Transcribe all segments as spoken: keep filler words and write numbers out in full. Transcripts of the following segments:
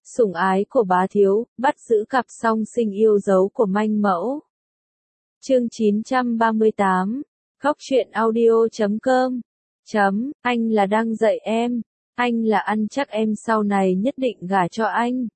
Sủng ái của bá thiếu, bắt giữ cặp song sinh yêu dấu của manh mẫu. Chương chín trăm ba mươi tám, Khóc chuyện audio chấm com. Chấm, anh là đang dạy em, anh là ăn chắc em sau này nhất định gả cho anh.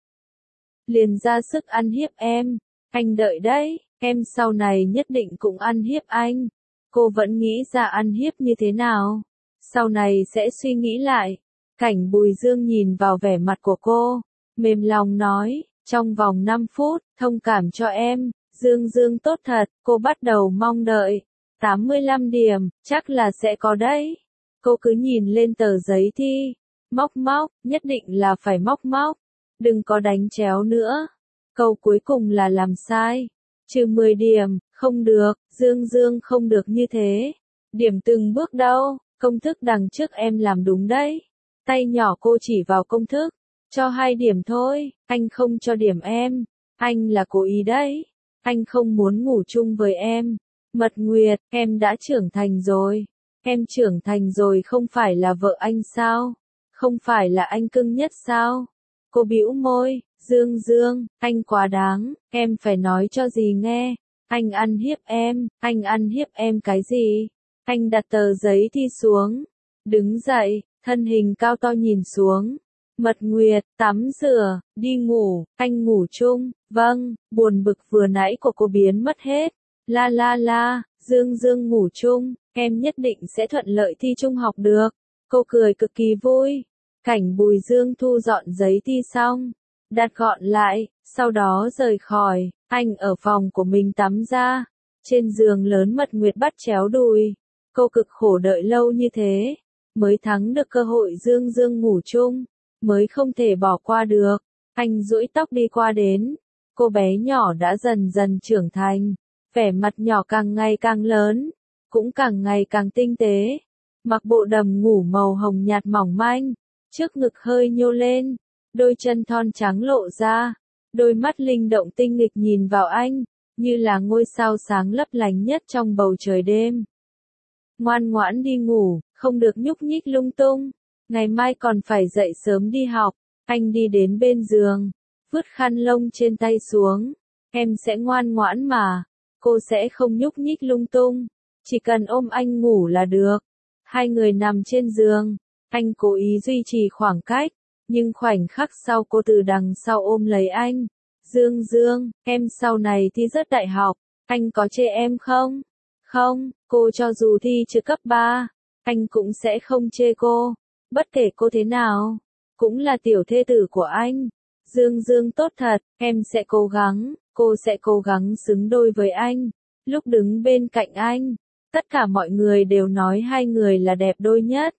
Liền ra sức ăn hiếp em, anh đợi đấy, em sau này nhất định cũng ăn hiếp anh. Cô vẫn nghĩ ra ăn hiếp như thế nào, sau này sẽ suy nghĩ lại. Cảnh Bùi Dương nhìn vào vẻ mặt của cô, mềm lòng nói, trong vòng năm phút, thông cảm cho em. Dương Dương tốt thật, cô bắt đầu mong đợi. tám mươi lăm điểm, chắc là sẽ có đấy. Cô cứ nhìn lên tờ giấy thi. Móc móc, nhất định là phải móc móc. Đừng có đánh chéo nữa. Câu cuối cùng là làm sai. Trừ mười điểm, không được, Dương Dương không được như thế. Điểm từng bước đâu, công thức đằng trước em làm đúng đấy. Tay nhỏ cô chỉ vào công thức. Cho hai điểm thôi, anh không cho điểm em. Anh là cố ý đấy. Anh không muốn ngủ chung với em. Mật Nguyệt, em đã trưởng thành rồi. Em trưởng thành rồi không phải là vợ anh sao? Không phải là anh cưng nhất sao? Cô bĩu môi, Dương Dương, anh quá đáng, em phải nói cho gì nghe. Anh ăn hiếp em, anh ăn hiếp em cái gì? Anh đặt tờ giấy thi xuống. Đứng dậy, thân hình cao to nhìn xuống. Mật Nguyệt, tắm rửa, đi ngủ, anh ngủ chung, vâng, buồn bực vừa nãy của cô biến mất hết. La la la, Dương Dương ngủ chung, em nhất định sẽ thuận lợi thi trung học được. Cô cười cực kỳ vui. Cảnh Bùi Dương thu dọn giấy thi xong, đặt gọn lại, sau đó rời khỏi. Anh ở phòng của mình tắm ra. Trên giường lớn Mật Nguyệt bắt chéo đùi. Cô cực khổ đợi lâu như thế, mới thắng được cơ hội Dương Dương ngủ chung. Mới không thể bỏ qua được. Anh duỗi tóc đi qua đến. Cô bé nhỏ đã dần dần trưởng thành. Vẻ mặt nhỏ càng ngày càng lớn. Cũng càng ngày càng tinh tế. Mặc bộ đầm ngủ màu hồng nhạt mỏng manh. Trước ngực hơi nhô lên. Đôi chân thon trắng lộ ra. Đôi mắt linh động tinh nghịch nhìn vào anh. Như là ngôi sao sáng lấp lánh nhất trong bầu trời đêm. Ngoan ngoãn đi ngủ, không được nhúc nhích lung tung. Ngày mai còn phải dậy sớm đi học. Anh đi đến bên giường, vứt khăn lông trên tay xuống. Em sẽ ngoan ngoãn mà. Cô sẽ không nhúc nhích lung tung. Chỉ cần ôm anh ngủ là được. Hai người nằm trên giường. Anh cố ý duy trì khoảng cách. Nhưng khoảnh khắc sau cô từ đằng sau ôm lấy anh. Dương Dương, em sau này thi rớt đại học. Anh có chê em không? Không, cô cho dù thi chưa cấp ba. Anh cũng sẽ không chê cô. Bất kể cô thế nào, cũng là tiểu thê tử của anh. Dương Dương tốt thật, em sẽ cố gắng, cô sẽ cố gắng xứng đôi với anh. Lúc đứng bên cạnh anh, tất cả mọi người đều nói hai người là đẹp đôi nhất.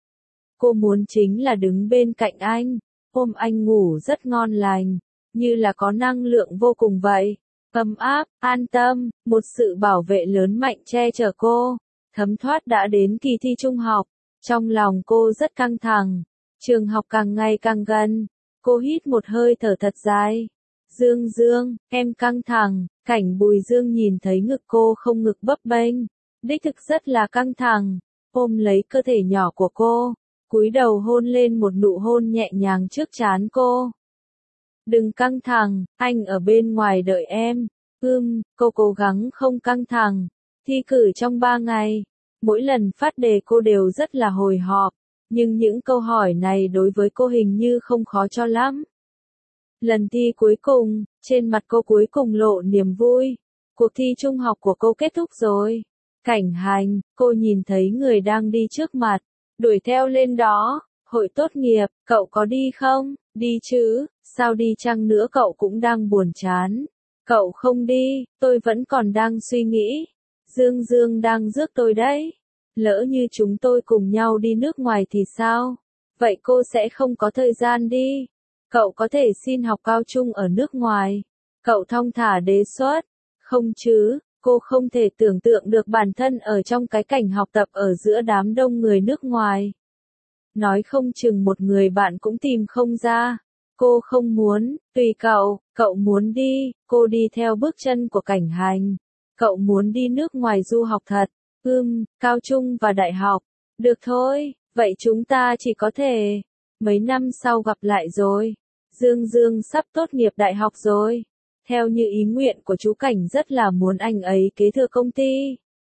Cô muốn chính là đứng bên cạnh anh, ôm anh ngủ rất ngon lành, như là có năng lượng vô cùng vậy. Ấm áp, an tâm, một sự bảo vệ lớn mạnh che chở cô. Thấm thoát đã đến kỳ thi trung học. Trong lòng cô rất căng thẳng, trường học càng ngày càng gần, cô hít một hơi thở thật dài. Dương Dương, em căng thẳng, Cảnh Bùi Dương nhìn thấy ngực cô không ngực bấp bênh, đích thực rất là căng thẳng, ôm lấy cơ thể nhỏ của cô, cúi đầu hôn lên một nụ hôn nhẹ nhàng trước trán cô. Đừng căng thẳng, anh ở bên ngoài đợi em. Ưm, cô cố gắng không căng thẳng, thi cử trong ba ngày. Mỗi lần phát đề cô đều rất là hồi hộp, nhưng những câu hỏi này đối với cô hình như không khó cho lắm. Lần thi cuối cùng, trên mặt cô cuối cùng lộ niềm vui. Cuộc thi trung học của cô kết thúc rồi. Cảnh Hành, cô nhìn thấy người đang đi trước mặt, đuổi theo lên đó. Hội tốt nghiệp, cậu có đi không? Đi chứ, sao đi chăng nữa cậu cũng đang buồn chán. Cậu không đi, tôi vẫn còn đang suy nghĩ. Dương Dương đang rước tôi đấy. Lỡ như chúng tôi cùng nhau đi nước ngoài thì sao? Vậy cô sẽ không có thời gian đi. Cậu có thể xin học cao trung ở nước ngoài. Cậu thong thả đề xuất. Không chứ, cô không thể tưởng tượng được bản thân ở trong cái cảnh học tập ở giữa đám đông người nước ngoài. Nói không chừng một người bạn cũng tìm không ra. Cô không muốn, tùy cậu, cậu muốn đi, cô đi theo bước chân của Cảnh Hành. Cậu muốn đi nước ngoài du học thật, ưm, cao trung và đại học. Được thôi, vậy chúng ta chỉ có thể mấy năm sau gặp lại rồi. Dương Dương sắp tốt nghiệp đại học rồi. Theo như ý nguyện của chú Cảnh rất là muốn anh ấy kế thừa công ty.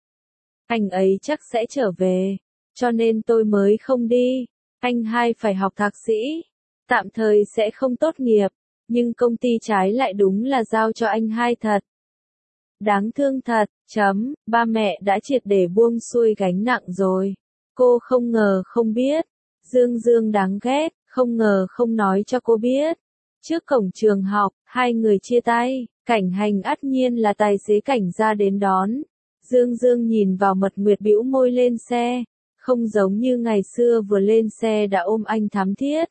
Anh ấy chắc sẽ trở về, cho nên tôi mới không đi. Anh hai phải học thạc sĩ, tạm thời sẽ không tốt nghiệp, nhưng công ty trái lại đúng là giao cho anh hai thật. Đáng thương thật, chấm, ba mẹ đã triệt để buông xuôi gánh nặng rồi. Cô không ngờ không biết. Dương Dương đáng ghét, không ngờ không nói cho cô biết. Trước cổng trường học, hai người chia tay, Cảnh Hành ắt nhiên là tài xế Cảnh ra đến đón. Dương Dương nhìn vào Mật Nguyệt bĩu môi lên xe, không giống như ngày xưa vừa lên xe đã ôm anh thắm thiết,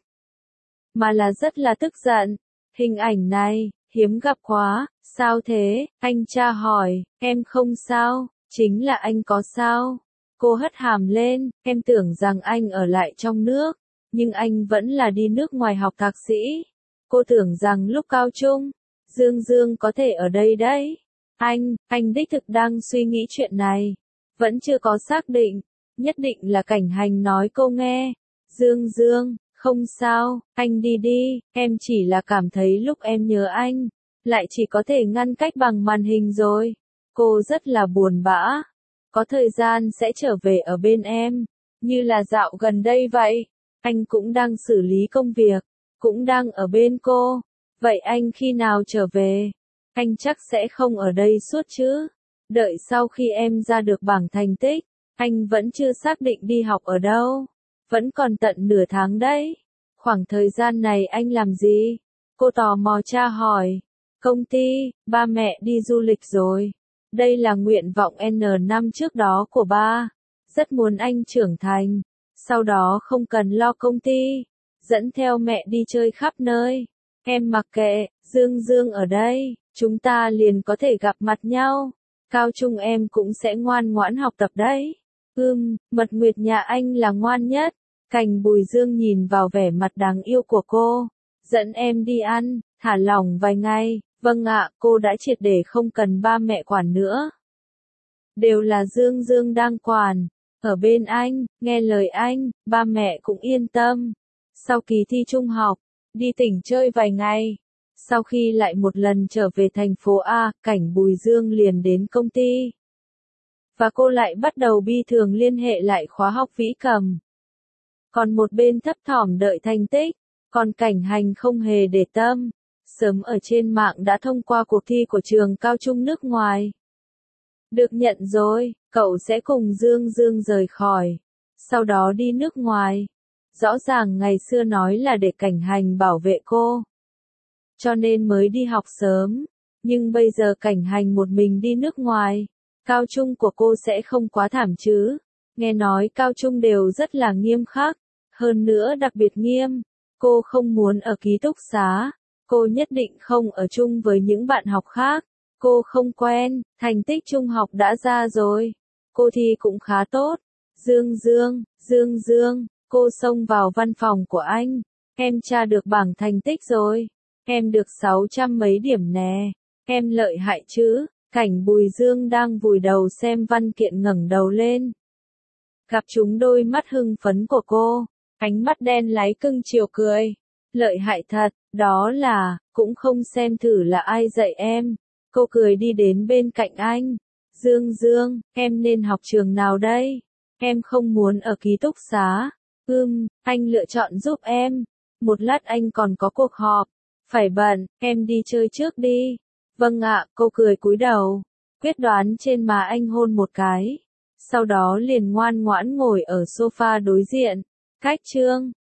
mà là rất là tức giận. Hình ảnh này, hiếm gặp quá, sao thế, anh tra hỏi, em không sao, chính là anh có sao. Cô hất hàm lên, em tưởng rằng anh ở lại trong nước, nhưng anh vẫn là đi nước ngoài học thạc sĩ. Cô tưởng rằng lúc cao trung, Dương Dương có thể ở đây đấy. Anh, anh đích thực đang suy nghĩ chuyện này, vẫn chưa có xác định, nhất định là Cảnh Hành nói cô nghe. Dương Dương, không sao, anh đi đi, em chỉ là cảm thấy lúc em nhớ anh, lại chỉ có thể ngăn cách bằng màn hình rồi. Cô rất là buồn bã, có thời gian sẽ trở về ở bên em, như là dạo gần đây vậy. Anh cũng đang xử lý công việc, cũng đang ở bên cô. Vậy anh khi nào trở về? Anh chắc sẽ không ở đây suốt chứ. Đợi sau khi em ra được bảng thành tích, anh vẫn chưa xác định đi học ở đâu. Vẫn còn tận nửa tháng đấy. Khoảng thời gian này anh làm gì? Cô tò mò tra hỏi. Công ty, ba mẹ đi du lịch rồi. Đây là nguyện vọng N năm trước đó của ba. Rất muốn anh trưởng thành. Sau đó không cần lo công ty. Dẫn theo mẹ đi chơi khắp nơi. Em mặc kệ, Dương Dương ở đây, chúng ta liền có thể gặp mặt nhau. Cao trung em cũng sẽ ngoan ngoãn học tập đấy. Ừm, Mật Nguyệt nhà anh là ngoan nhất. Cảnh Bùi Dương nhìn vào vẻ mặt đáng yêu của cô. Dẫn em đi ăn, thả lỏng vài ngày. Vâng ạ, cô đã triệt để không cần ba mẹ quản nữa. Đều là Dương Dương đang quản. Ở bên anh, nghe lời anh, ba mẹ cũng yên tâm. Sau kỳ thi trung học, đi tỉnh chơi vài ngày. Sau khi lại một lần trở về thành phố A, Cảnh Bùi Dương liền đến công ty. Và cô lại bắt đầu bi thường liên hệ lại khóa học vĩ cầm. Còn một bên thấp thỏm đợi thành tích, còn Cảnh Hành không hề để tâm. Sớm ở trên mạng đã thông qua cuộc thi của trường cao trung nước ngoài. Được nhận rồi, cậu sẽ cùng Dương Dương rời khỏi. Sau đó đi nước ngoài. Rõ ràng ngày xưa nói là để Cảnh Hành bảo vệ cô, cho nên mới đi học sớm. Nhưng bây giờ Cảnh Hành một mình đi nước ngoài. Cao trung của cô sẽ không quá thảm chứ. Nghe nói cao trung đều rất là nghiêm khắc. Hơn nữa đặc biệt nghiêm. Cô không muốn ở ký túc xá. Cô nhất định không ở chung với những bạn học khác. Cô không quen. Thành tích trung học đã ra rồi. Cô thi cũng khá tốt. Dương Dương, Dương Dương. Cô xông vào văn phòng của anh. Em tra được bảng thành tích rồi. Em được sáu trăm mấy điểm nè. Em lợi hại chứ. Cảnh Bùi Dương đang vùi đầu xem văn kiện ngẩng đầu lên. Gặp chúng đôi mắt hưng phấn của cô. Ánh mắt đen láy cưng chiều cười. Lợi hại thật, đó là, cũng không xem thử là ai dạy em. Cô cười đi đến bên cạnh anh. Dương Dương, em nên học trường nào đây? Em không muốn ở ký túc xá. Ừm, anh lựa chọn giúp em. Một lát anh còn có cuộc họp. Phải bận, em đi chơi trước đi. Vâng ạ, cô cười cúi đầu. Quyết đoán trên má anh hôn một cái. Sau đó liền ngoan ngoãn ngồi ở sofa đối diện. Cách chương